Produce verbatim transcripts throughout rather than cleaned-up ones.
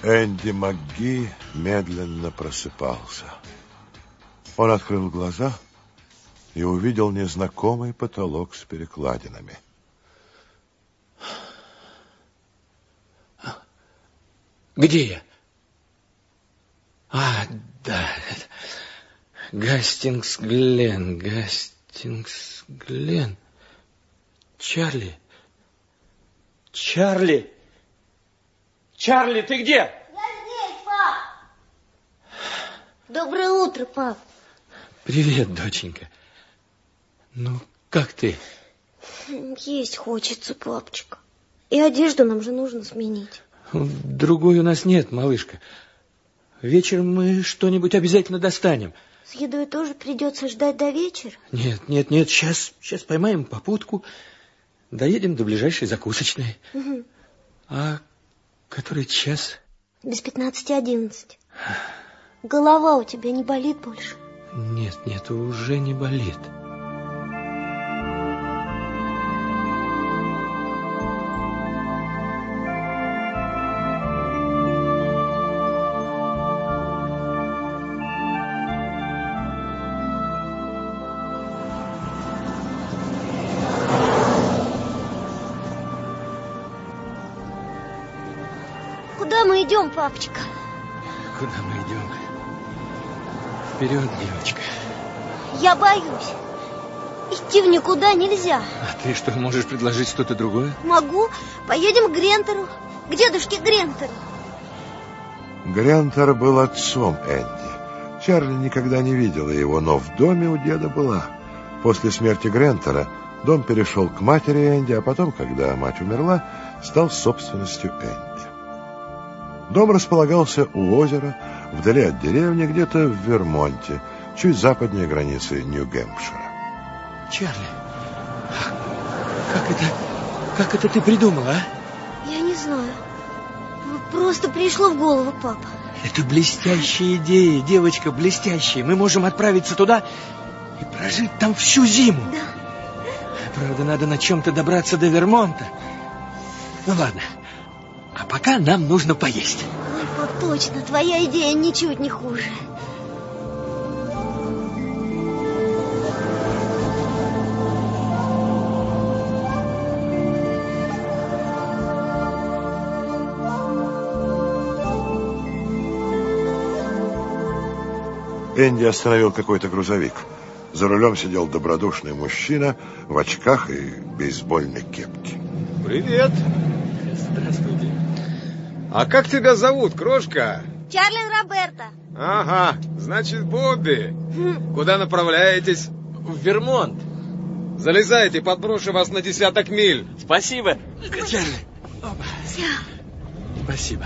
Энди МакГи медленно просыпался. Он открыл глаза и увидел незнакомый потолок с перекладинами. Где я? А, да. Гастингс-Глен, Гастингс-Глен. Чарли. Чарли. Чарли, ты где? Я здесь, пап. Доброе утро, пап. Привет, доченька. Ну, как ты? Есть хочется, папочка. И одежду нам же нужно сменить. Другой у нас нет, малышка. Вечером мы что-нибудь обязательно достанем. С едой тоже придется ждать до вечера? Нет, нет, нет, сейчас, сейчас поймаем попутку, доедем до ближайшей закусочной. Угу. А который час? Без пятнадцати одиннадцать. Голова у тебя не болит больше? Нет, нет, уже не болит. Куда мы идем, папочка? Куда мы идем? Вперед, девочка. Я боюсь. Идти в никуда нельзя. А ты что, можешь предложить что-то другое? Могу. Поедем к Грентеру. К дедушке Грентеру. Грентер был отцом Энди. Чарли никогда не видела его, но в доме у деда была. После смерти Грентера дом перешел к матери Энди, а потом, когда мать умерла, стал собственностью Энди. Дом располагался у озера, вдали от деревни, где-то в Вермонте, чуть западнее границы Нью-Гэмпшира. Чарли, как это, как это ты придумала, а? Я не знаю. Просто пришло в голову, папа. Это блестящая идея, девочка, блестящая. Мы можем отправиться туда и прожить там всю зиму. Да. Правда, надо на чем-то добраться до Вермонта. Ну ладно. А пока нам нужно поесть. Ой, пап, точно, твоя идея ничуть не хуже. Энди остановил какой-то грузовик. За рулем сидел добродушный мужчина в очках и бейсбольной кепке. Привет. Здравствуйте. А как тебя зовут, крошка? Чарли Роберто. Ага, значит, Бобби. Куда направляетесь? В Вермонт. Залезайте, подброшу вас на десяток миль. Спасибо, Чарли. Спасибо.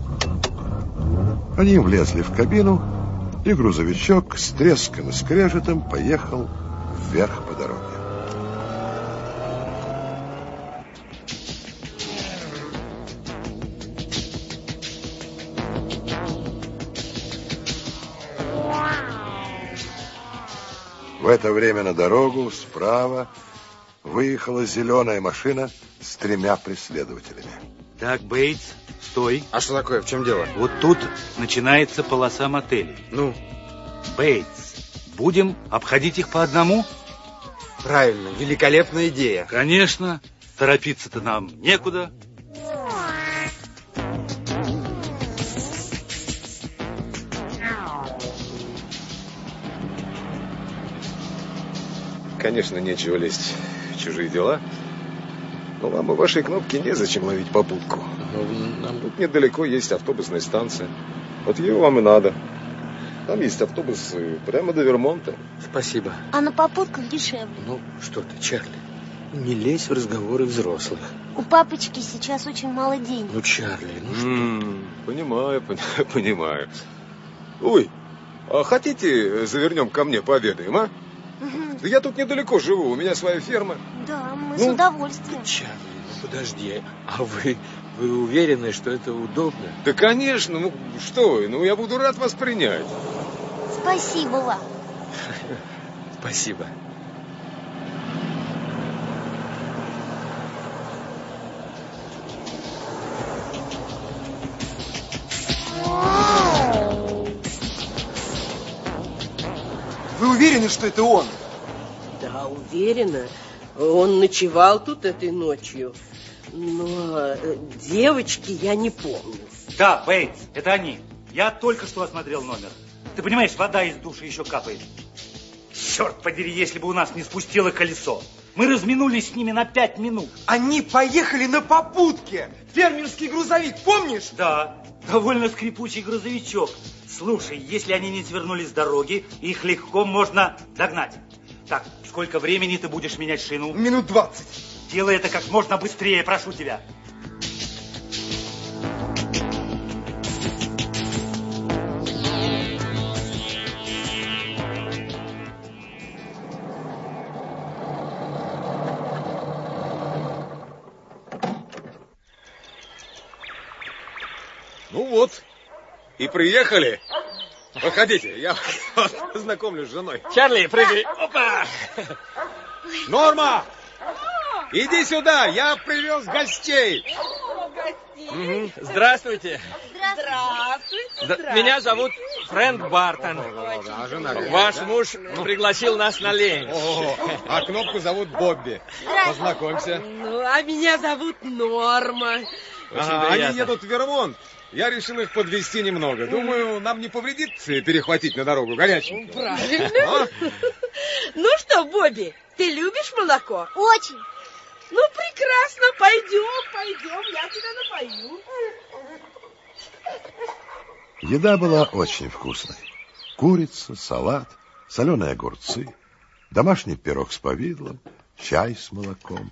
Они влезли в кабину, и грузовичок с треском и скрежетом поехал вверх по дороге. В это время на дорогу справа выехала зеленая машина с тремя преследователями. Так, Бейтс, стой. А что такое? В чем дело? Вот тут начинается полоса мотелей. Ну? Бейтс, будем обходить их по одному? Правильно, великолепная идея. Конечно, торопиться-то нам некуда. Конечно, нечего лезть в чужие дела. Но вам и вашей кнопки незачем ловить попутку. Нам тут недалеко есть автобусная станция. Вот ее вам и надо. Там есть автобус прямо до Вермонта. Спасибо. А на попутках дешевле. Ну, что ты, Чарли, не лезь в разговоры взрослых. У папочки сейчас очень мало денег. Ну, Чарли, ну что М-м, понимаю, понимаю. Ой, а хотите завернем ко мне пообедаем, а? Угу. Да я тут недалеко живу, у меня своя ферма. Да, мы Ну, с удовольствием. Чарли, ну подожди, а вы, вы уверены, что это удобно? Да, конечно, ну что вы, ну я буду рад вас принять. Спасибо вам. Спасибо. уверена, что это он? Да, уверена. Он ночевал тут этой ночью. Но девочки я не помню. Да, Бейтс, это они. Я только что осмотрел номер. Ты понимаешь, вода из души еще капает. Черт подери, если бы у нас не спустило колесо. Мы разминулись с ними на пять минут. Они поехали на попутке. Фермерский грузовик, помнишь? Да, довольно скрипучий грузовичок. Слушай, если они не свернули с дороги, их легко можно догнать. Так, сколько времени ты будешь менять шину? Минут двадцать. Делай это как можно быстрее, прошу тебя. Ну вот, и приехали. Проходите, я вас познакомлю с женой. Чарли, прыгай. Опа! Норма! Иди сюда, я привез гостей. Угу. Здравствуйте. Здравствуйте. Здравствуйте. Меня зовут Фрэнк Бартон. А жена Ваш муж пригласил нас на ленч. О, а Кнопку зовут Бобби. Познакомься. Ну, а меня зовут Норма. Ага, они едут в Вермонт. Я решил их подвезти немного. Думаю, нам не повредит перехватить на дорогу горяченькое. Правильно. А? Ну что, Бобби, ты любишь молоко? Очень. Ну, прекрасно, пойдем, пойдем, я тебя напою. Еда была очень вкусной. Курица, салат, соленые огурцы, домашний пирог с повидлом, чай с молоком.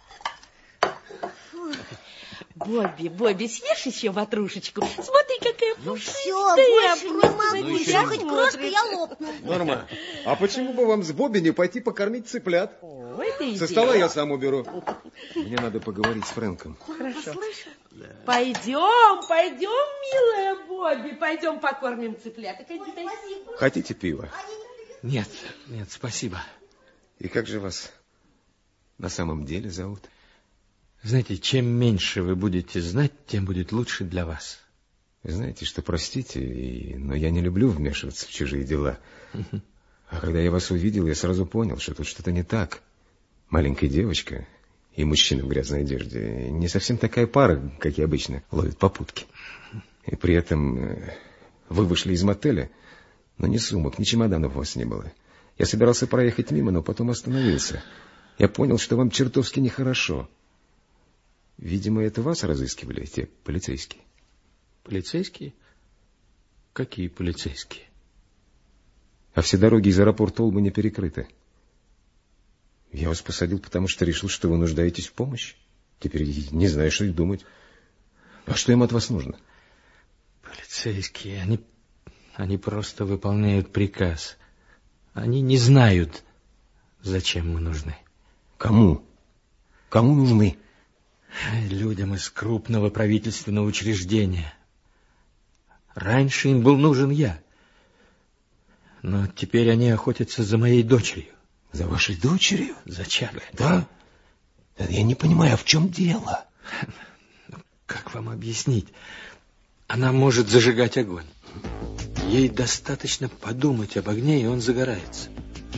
Бобби, Бобби, съешь еще ватрушечку? Смотри, какая пушистая. Все, больше не могу. Я хоть крошка, я лопну. Норма, а почему бы вам с Бобби не пойти покормить цыплят? О, это идея. Со стола я сам уберу. Мне надо поговорить с Фрэнком. Хорошо. Да. Пойдем, пойдем, милая Бобби, пойдем покормим цыпляток. Хотите пива? Нет, нет, спасибо. И как же вас на самом деле зовут? Знаете, чем меньше вы будете знать, тем будет лучше для вас. Знаете, что, простите, и... но я не люблю вмешиваться в чужие дела. А когда я вас увидел, я сразу понял, что тут что-то не так. Маленькая девочка и мужчина в грязной одежде не совсем такая пара, как и обычно ловят попутки. И при этом вы вышли из мотеля, но ни сумок, ни чемоданов у вас не было. Я собирался проехать мимо, но потом остановился. Я понял, что вам чертовски нехорошо. Видимо, это вас разыскивали те полицейские. Полицейские? Какие полицейские? А все дороги из аэропорта Олбани перекрыты. Я вас посадил, потому что решил, что вы нуждаетесь в помощи. Теперь не знаю, что и думать. А что им от вас нужно? Полицейские, они, они просто выполняют приказ. Они не знают, зачем мы нужны. Кому? Кому нужны? Людям из крупного правительственного учреждения. Раньше им был нужен я. Но теперь они охотятся за моей дочерью. За вашей дочерью? За Чарли. Да? Я не понимаю, а в чем дело? Как вам объяснить? Она может зажигать огонь. Ей достаточно подумать об огне, и он загорается.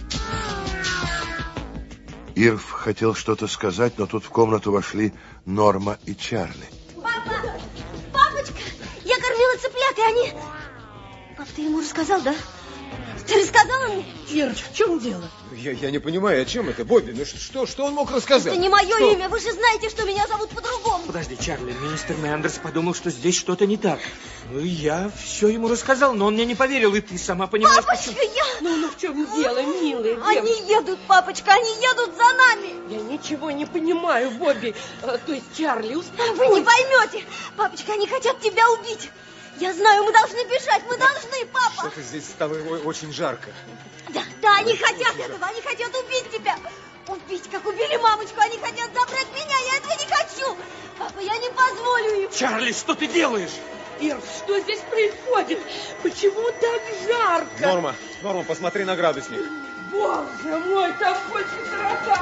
Ирв хотел что-то сказать, но тут в комнату вошли Норма и Чарли. Папа! Папочка! Я кормила цыплят, и они... Пап, ты ему рассказал, да? Ты рассказала мне? Ир, в чем дело? Я, я не понимаю, о чем это, Бобби? Ну что, что он мог рассказать? Это не мое что? имя, вы же знаете, что меня зовут по-другому. Подожди, Чарли, мистер Мэндерс подумал, что здесь что-то не так. Ну, я все ему рассказал, но он мне не поверил, и ты сама понимаешь... Папочка, почему... я... Ну, ну, в чем дело, милая девочка? Они едут, папочка, они едут за нами. Я ничего не понимаю, Бобби. А, то есть, Чарли, успокойся. Вы не поймете. Папочка, они хотят тебя убить. Я знаю, мы должны бежать, мы должны, папа. Что-то здесь стало очень жарко. Да, да, они хотят этого, они хотят убить тебя. Убить, как убили мамочку, они хотят забрать меня, я этого не хочу. Папа, я не позволю им. Чарли, что ты делаешь? Ир, что здесь происходит? Почему так жарко? Норма, Норма, посмотри на градусник. Боже мой, там больше сорока.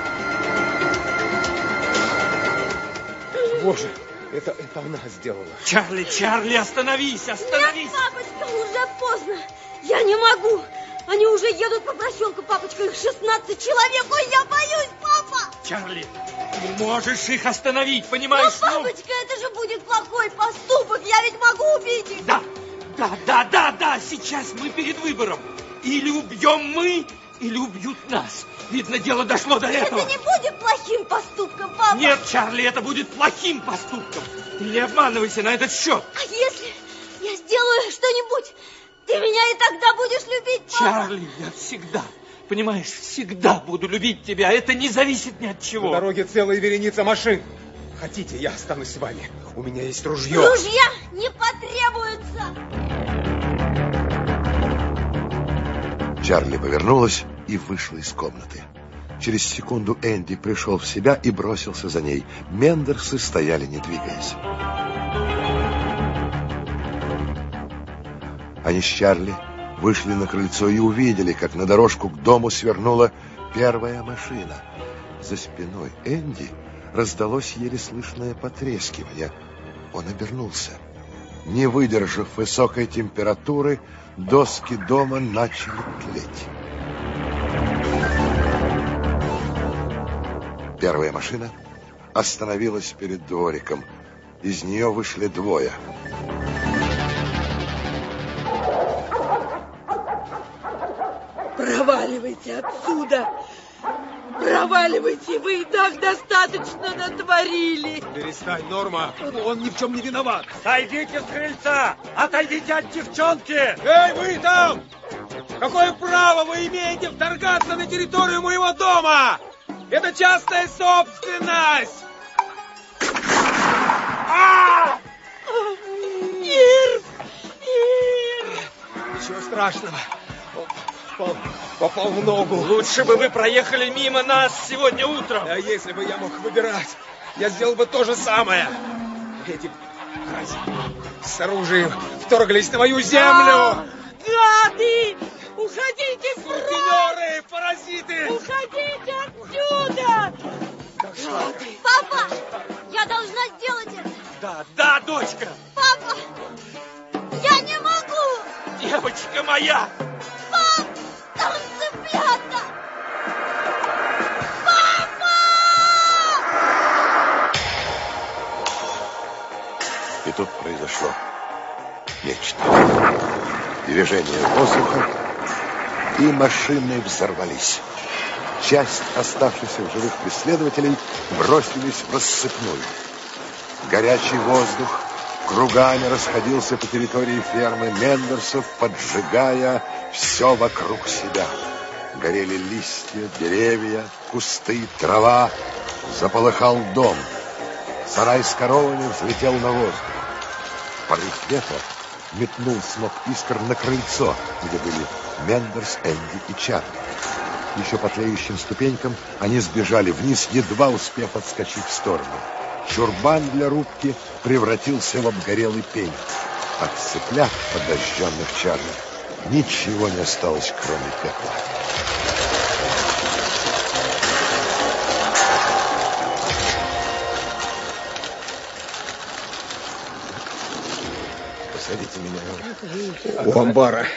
Боже, это, это она сделала. Чарли, Чарли, остановись, остановись. Нет, папочка, уже поздно. Я не могу. Они уже едут по проселку, папочка. Их шестнадцать человек. Ой, я боюсь, папа. Чарли, ты можешь их остановить, понимаешь? Но, папочка, ну... это же будет плохой поступок. Я ведь могу убить их. Да, да, да, да, да. Сейчас мы перед выбором. Или убьем мы, или убьют нас. Видно, дело дошло до этого. Это не будет плохим поступком, папа. Нет, Чарли, это будет плохим поступком. Ты не обманывайся на этот счет. А если я сделаю что-нибудь, ты меня и тогда будешь любить, папа? Чарли, я всегда, понимаешь, всегда буду любить тебя. Это не зависит ни от чего. На дороге целая вереница машин. Хотите, я останусь с вами? У меня есть ружье. Ружья не потребуется. Чарли повернулась и вышла из комнаты. Через секунду Энди пришел в себя и бросился за ней. Мендерсы стояли, не двигаясь. Они с Чарли вышли на крыльцо и увидели, как на дорожку к дому свернула первая машина. За спиной Энди раздалось еле слышное потрескивание. Он обернулся. Не выдержав высокой температуры, доски дома начали тлеть. Первая машина остановилась перед двориком. Из нее вышли двое. Проваливайте отсюда! Проваливайте! Вы и так достаточно натворили! Перестань, Норма! Он ни в чем не виноват! Сойдите с крыльца! Отойдите от девчонки! Эй, вы там! Какое право вы имеете вторгаться на территорию моего дома? Это частная собственность! А! Ирв! Ирв! Ничего страшного. Попал, попал в ногу. Лучше бы вы проехали мимо нас сегодня утром. А если бы я мог выбирать, я сделал бы то же самое. Эти паразиты с оружием вторглись на мою землю. Гады! Уходите прочь! Сутенеры, паразиты! Уходите отсюда! Гады! Папа, я должна сделать это. Да, да, дочка! Папа, я не могу! Девочка моя! Пап, там цыплята! Папа! И тут произошло нечто. Движение воздуха, и машины взорвались. Часть оставшихся в живых преследователей бросились в рассыпную. Горячий воздух кругами расходился по территории фермы Мендерсов, поджигая все вокруг себя. Горели листья, деревья, кусты, трава. Заполыхал дом. Сарай с коровами взлетел на воздух. Порыв ветра метнул сноп искр на крыльцо, где были Мендерс, Энди и Чарли. Еще по тлеющим ступенькам они сбежали вниз, едва успев отскочить в сторону. Чурбан для рубки превратился в обгорелый пень. От цыплят, подожженных Чарли, ничего не осталось, кроме пепла. Посадите меня у амбара.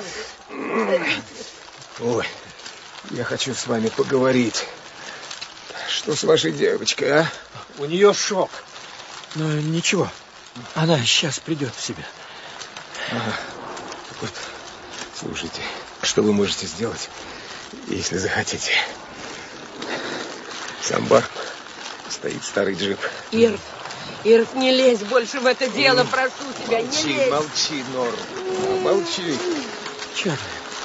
Ой, я хочу с вами поговорить. Что с вашей девочкой, а? У нее шок. Но ничего, она сейчас придет в себя. Ага. Вот, слушайте, что вы можете сделать, если захотите? С амбаром стоит старый джип. Ирв, Ирв, не лезь больше в это дело, прошу тебя, молчи, не лезь. Молчи, Норм, молчи. Чарли.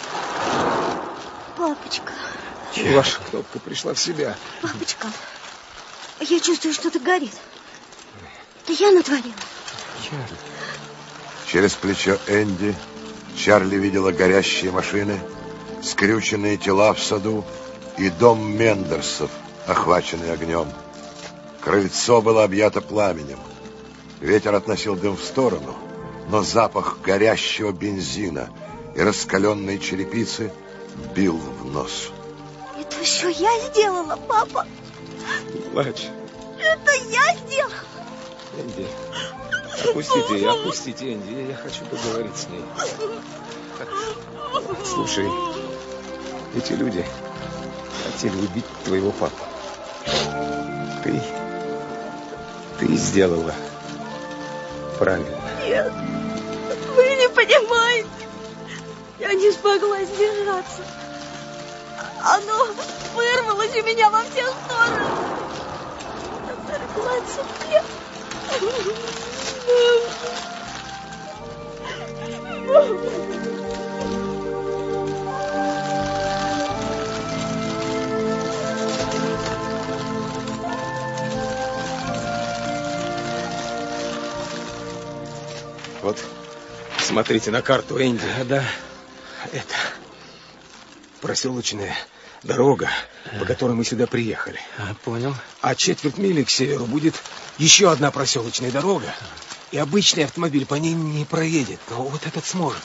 Папочка. Чарли. Ваша кнопка пришла в себя. Папочка, я чувствую, что-то горит. Это я натворила. Чарли. Через плечо Энди Чарли видела горящие машины, скрюченные тела в саду и дом Мендерсов, охваченный огнем. Крыльцо было объято пламенем. Ветер относил дым в сторону, но запах горящего бензина и раскаленной черепицы бил в нос. Это все я сделала, папа. Плачь. Это я сделала. Энди, опустите, опустите, Энди, я хочу поговорить с ней. Слушай, Эти люди хотели убить твоего папу. Ты... Ты сделала правильно. Нет, вы не понимаете. Я не смогла сдержаться. Оно вырвалось у меня во все стороны. Оторваться мне. Вот, смотрите на карту, Энди. Да. Это проселочная дорога, по которой мы сюда приехали. А, понял. А четверть мили к северу будет еще одна проселочная дорога. И обычный автомобиль по ней не проедет. Но вот этот сможет.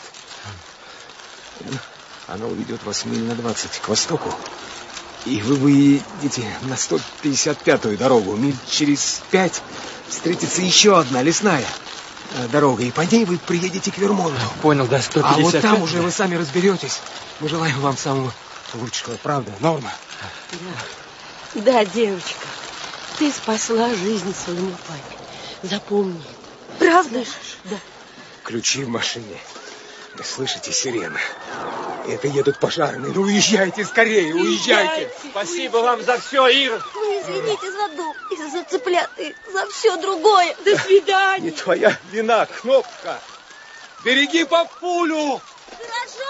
Она уведет вас миль на двадцать к востоку. И вы выедете на сто пятьдесят пятую дорогу. Миль через пять встретится еще одна лесная дорога. И по ней вы приедете к Вермонту. Понял, да, сто пятьдесят пять. А вот там уже вы сами разберетесь. Мы желаем вам самого лучшего. Правда, Норма? Да, да, девочка. Ты спасла жизнь своему папе. Запомни. Правда? Слышишь? Да. Ключи в машине. Вы слышите, сирена? Это едут пожарные. Ну, уезжайте скорее, уезжайте. Спасибо вам за все, Ира. Ну, извините за дом, и за цыплят, и за все другое. До свидания. Не твоя вина, Кнопка. Береги папулю. Хорошо.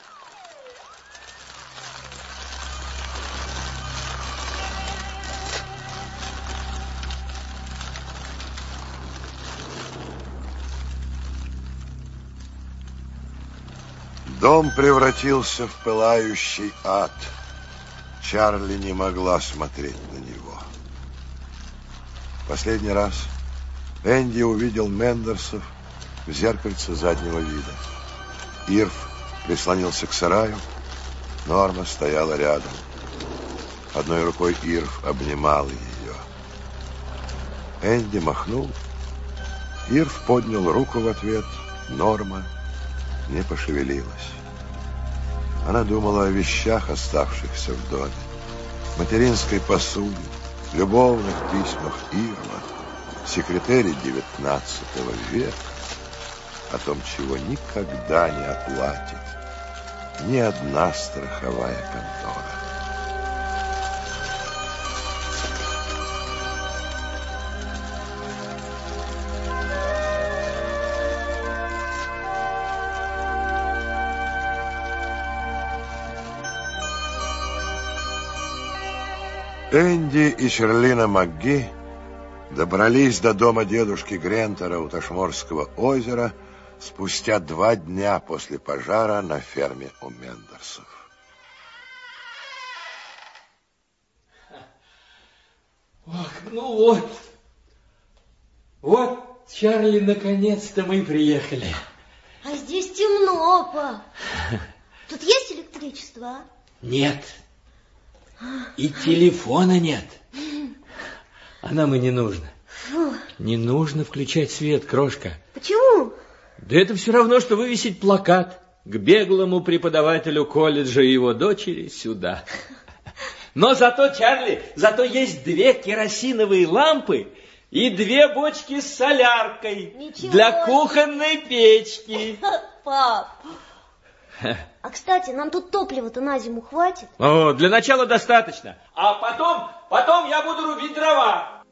Дом превратился в пылающий ад. Чарли не могла смотреть на него. Последний раз Энди увидел Мендерсов в зеркальце заднего вида. Ирв прислонился к сараю. Норма стояла рядом. Одной рукой Ирв обнимал ее. Энди махнул. Ирв поднял руку в ответ. Норма не пошевелилась. Она думала о вещах, оставшихся в доме, материнской посуде, любовных письмах Ирва, секретаре девятнадцатого века, о том, чего никогда не оплатит ни одна страховая контора. Энди и Шерлина МакГи добрались до дома дедушки Грентера у Ташморского озера спустя два дня после пожара на ферме у Мендерсов. Ох, ну вот. Вот, Чарли, наконец-то мы приехали. А здесь темно, пап. Тут есть электричество, а? Нет. И телефона нет. А нам и не нужно. Фу. Не нужно включать свет, крошка. Почему? Да это все равно, что вывесить плакат к беглому преподавателю колледжа и его дочери сюда. Но зато, Чарли, зато есть две керосиновые лампы и две бочки с соляркой. Ничего для кухонной печки. Пап. А, кстати, нам тут топлива-то на зиму хватит? О, для начала достаточно. А потом, потом я буду рубить дрова.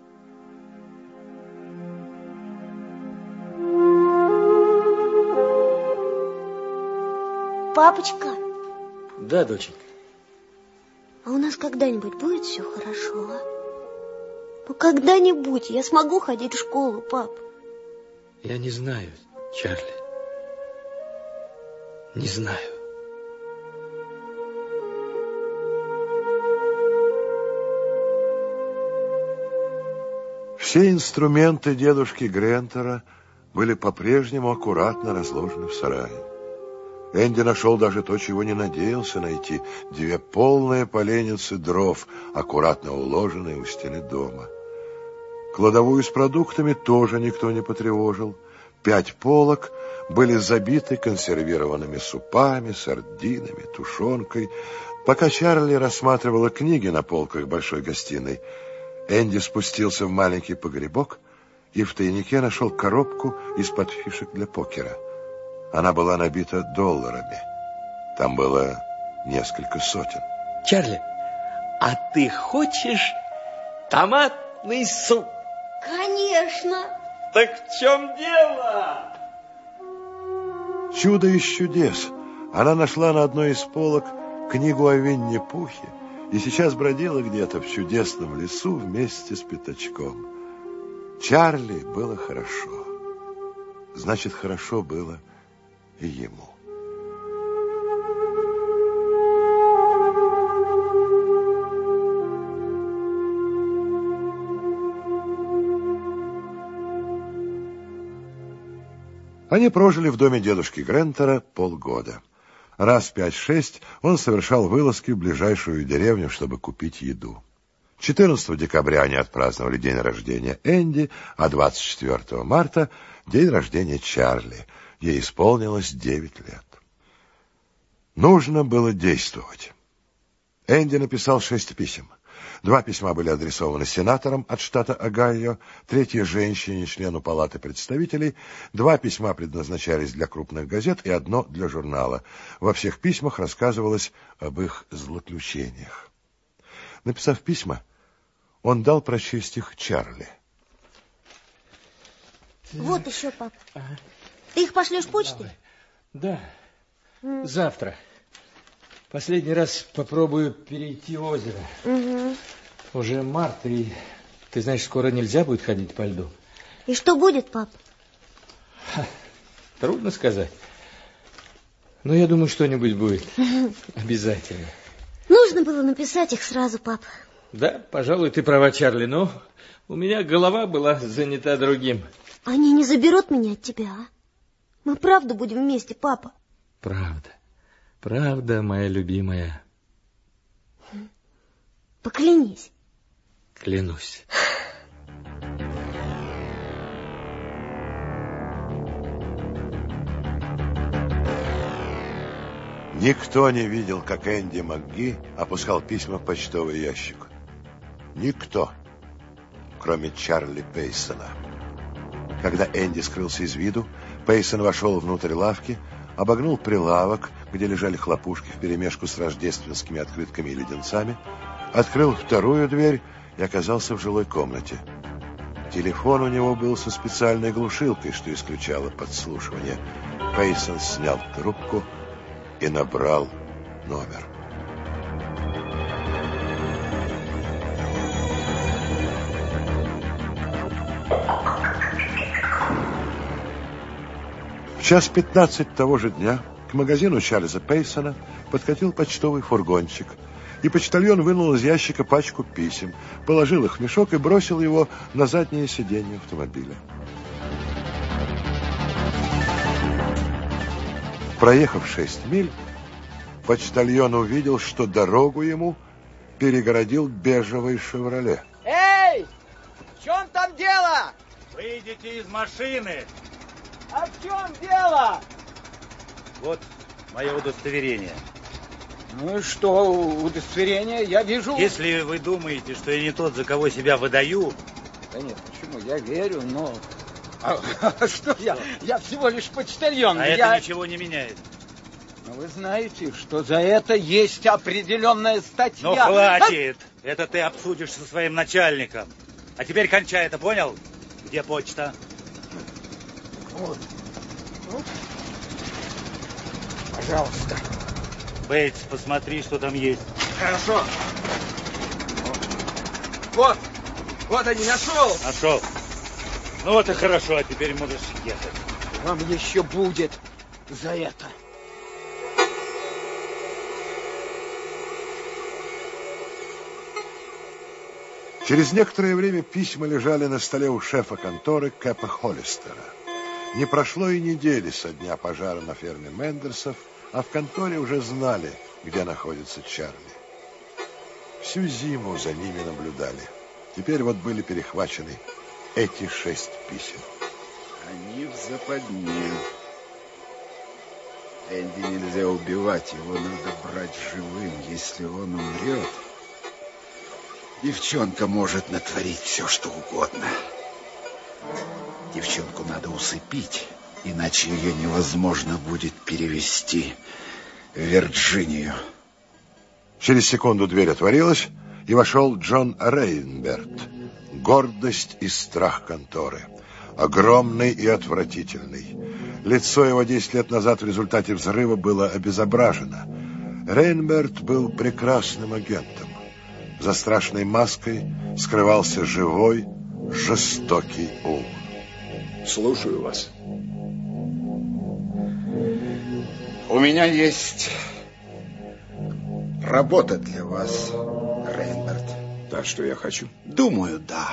Папочка. Да, доченька. А у нас когда-нибудь будет все хорошо, а? Ну, когда-нибудь я смогу ходить в школу, пап? Я не знаю, Чарли. Не знаю. Все инструменты дедушки Грентера были по-прежнему аккуратно разложены в сарае. Энди нашел даже то, чего не надеялся найти. Две полные поленницы дров, аккуратно уложенные у стены дома. Кладовую с продуктами тоже никто не потревожил. Пять полок были забиты консервированными супами, сардинами, тушенкой. Пока Чарли рассматривала книги на полках большой гостиной, Энди спустился в маленький погребок и в тайнике нашел коробку из-под фишек для покера. Она была набита долларами. Там было несколько сотен. Чарли, а ты хочешь томатный суп? Конечно. Так в чем дело? Чудо из чудес. Она нашла на одной из полок книгу о Винни-Пухе и сейчас бродила где-то в чудесном лесу вместе с Пятачком. Чарли было хорошо. Значит, хорошо было и ему. Они прожили в доме дедушки Грентера полгода. Раз пять-шесть он совершал вылазки в ближайшую деревню, чтобы купить еду. четырнадцатого декабря они отпраздновали день рождения Энди, а двадцать четвёртого марта – день рождения Чарли. Ей исполнилось девять лет. Нужно было действовать. Энди написал шесть писем. Два письма были адресованы сенаторам от штата Огайо, третье – женщине, члену Палаты представителей. Два письма предназначались для крупных газет и одно для журнала. Во всех письмах рассказывалось об их злоключениях. Написав письма, он дал прочесть их Чарли. Вот еще, пап. Ага. Ты их пошлешь почтой? Да, mm. завтра. Последний раз попробую перейти озеро. Угу. Уже март, и ты знаешь, скоро нельзя будет ходить по льду. И что будет, пап? Ха, трудно сказать. Но я думаю, что-нибудь будет. Обязательно. Нужно было написать их сразу, пап. Да, пожалуй, ты права, Чарли, но у меня голова была занята другим. Они не заберут меня от тебя, а? Мы правда будем вместе, папа? Правда. Правда, моя любимая. Поклянись. Клянусь. Никто не видел, как Энди МакГи опускал письма в почтовый ящик. Никто, кроме Чарли Пейсона. Когда Энди скрылся из виду, Пейсон вошел внутрь лавки, обогнул прилавок, где лежали хлопушки вперемешку с рождественскими открытками и леденцами, открыл вторую дверь и оказался в жилой комнате. Телефон у него был со специальной глушилкой, что исключало подслушивание. Пейсон снял трубку и набрал номер. В час пятнадцать того же дня к магазину Чарльза Пейсона подкатил почтовый фургончик, и почтальон вынул из ящика пачку писем, положил их в мешок и бросил его на заднее сиденье автомобиля. Проехав шесть миль, почтальон увидел, что дорогу ему перегородил бежевый «Шевроле». Эй! В чем там дело? Выйдите из машины! А в чем дело? Вот мое удостоверение. Ну и что, удостоверение я вижу. Если вы думаете, что я не тот, за кого себя выдаю... Да нет, почему? Я верю, но... А, а что я? Я всего лишь почтальон. А я... это ничего не меняет. Но вы знаете, что за это есть определенная статья. Ну хватит! А... Это ты обсудишь со своим начальником. А теперь кончай это, понял? Где почта? Вот. Вот. Пожалуйста. Бейтс, посмотри, что там есть. Хорошо. Вот. Вот они, нашел. Нашел. Ну вот и хорошо, а теперь можешь ехать. Вам еще будет за это. Через некоторое время письма лежали на столе у шефа конторы Кэпа Холлистера. Не прошло и недели со дня пожара на ферме Мендерсов, а в конторе уже знали, где находится Чарли. Всю зиму за ними наблюдали. Теперь вот были перехвачены эти шесть писем. Они в западне. Энди нельзя убивать, его надо брать живым. Если он умрет, девчонка может натворить все, что угодно. Девчонку надо усыпить, иначе ее невозможно будет перевести в Вирджинию. Через секунду дверь отворилась, и вошел Джон Рейнберт. Гордость и страх конторы. Огромный и отвратительный. Лицо его десять лет назад в результате взрыва было обезображено. Рейнберт был прекрасным агентом. За страшной маской скрывался живой, жестокий ум. Слушаю вас. У меня есть работа для вас, Рейнберт. Да, что я хочу? Думаю, да.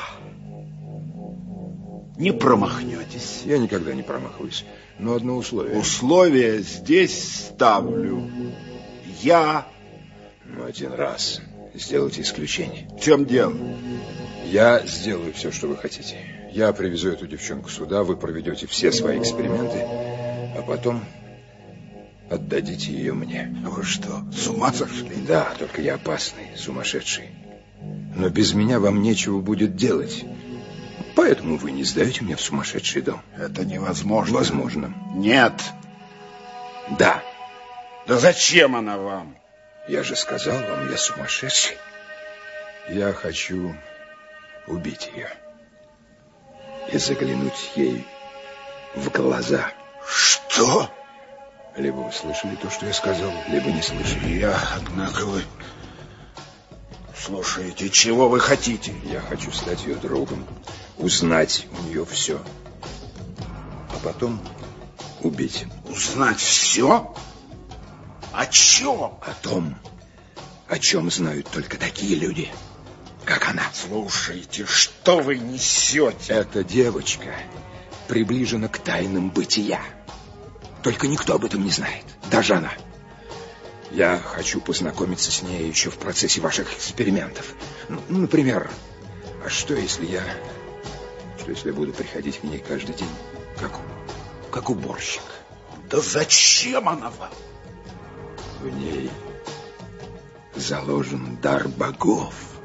Не промахнетесь. Я никогда не промахиваюсь. Но одно условие. Условие здесь ставлю я. Ну, один раз. Сделайте исключение. В чем дело? Я сделаю все, что вы хотите. Я привезу эту девчонку сюда, вы проведете все свои эксперименты, а потом отдадите ее мне. Вы что, с ума сошли? Да, только я опасный, сумасшедший. Но без меня вам нечего будет делать. Поэтому вы не сдаете меня в сумасшедший дом. Это невозможно. Возможно. Нет. Да. Да зачем она вам? Я же сказал вам, я сумасшедший. Я хочу убить ее. И заглянуть ей в глаза. Что? Либо вы слышали то, что я сказал, либо не слышали. Я, однако, вы... Слушайте, чего вы хотите? Я хочу стать ее другом, узнать у нее все. А потом убить. Узнать все? О чем? О том, о чем знают только такие люди, как она. Слушайте, что вы несете? Эта девочка приближена к тайнам бытия. Только никто об этом не знает, даже она. Я хочу познакомиться с ней еще в процессе ваших экспериментов. Ну, например, а что если я... Что если я буду приходить к ней каждый день, как, как уборщик? Да зачем она вам? В ней заложен дар богов.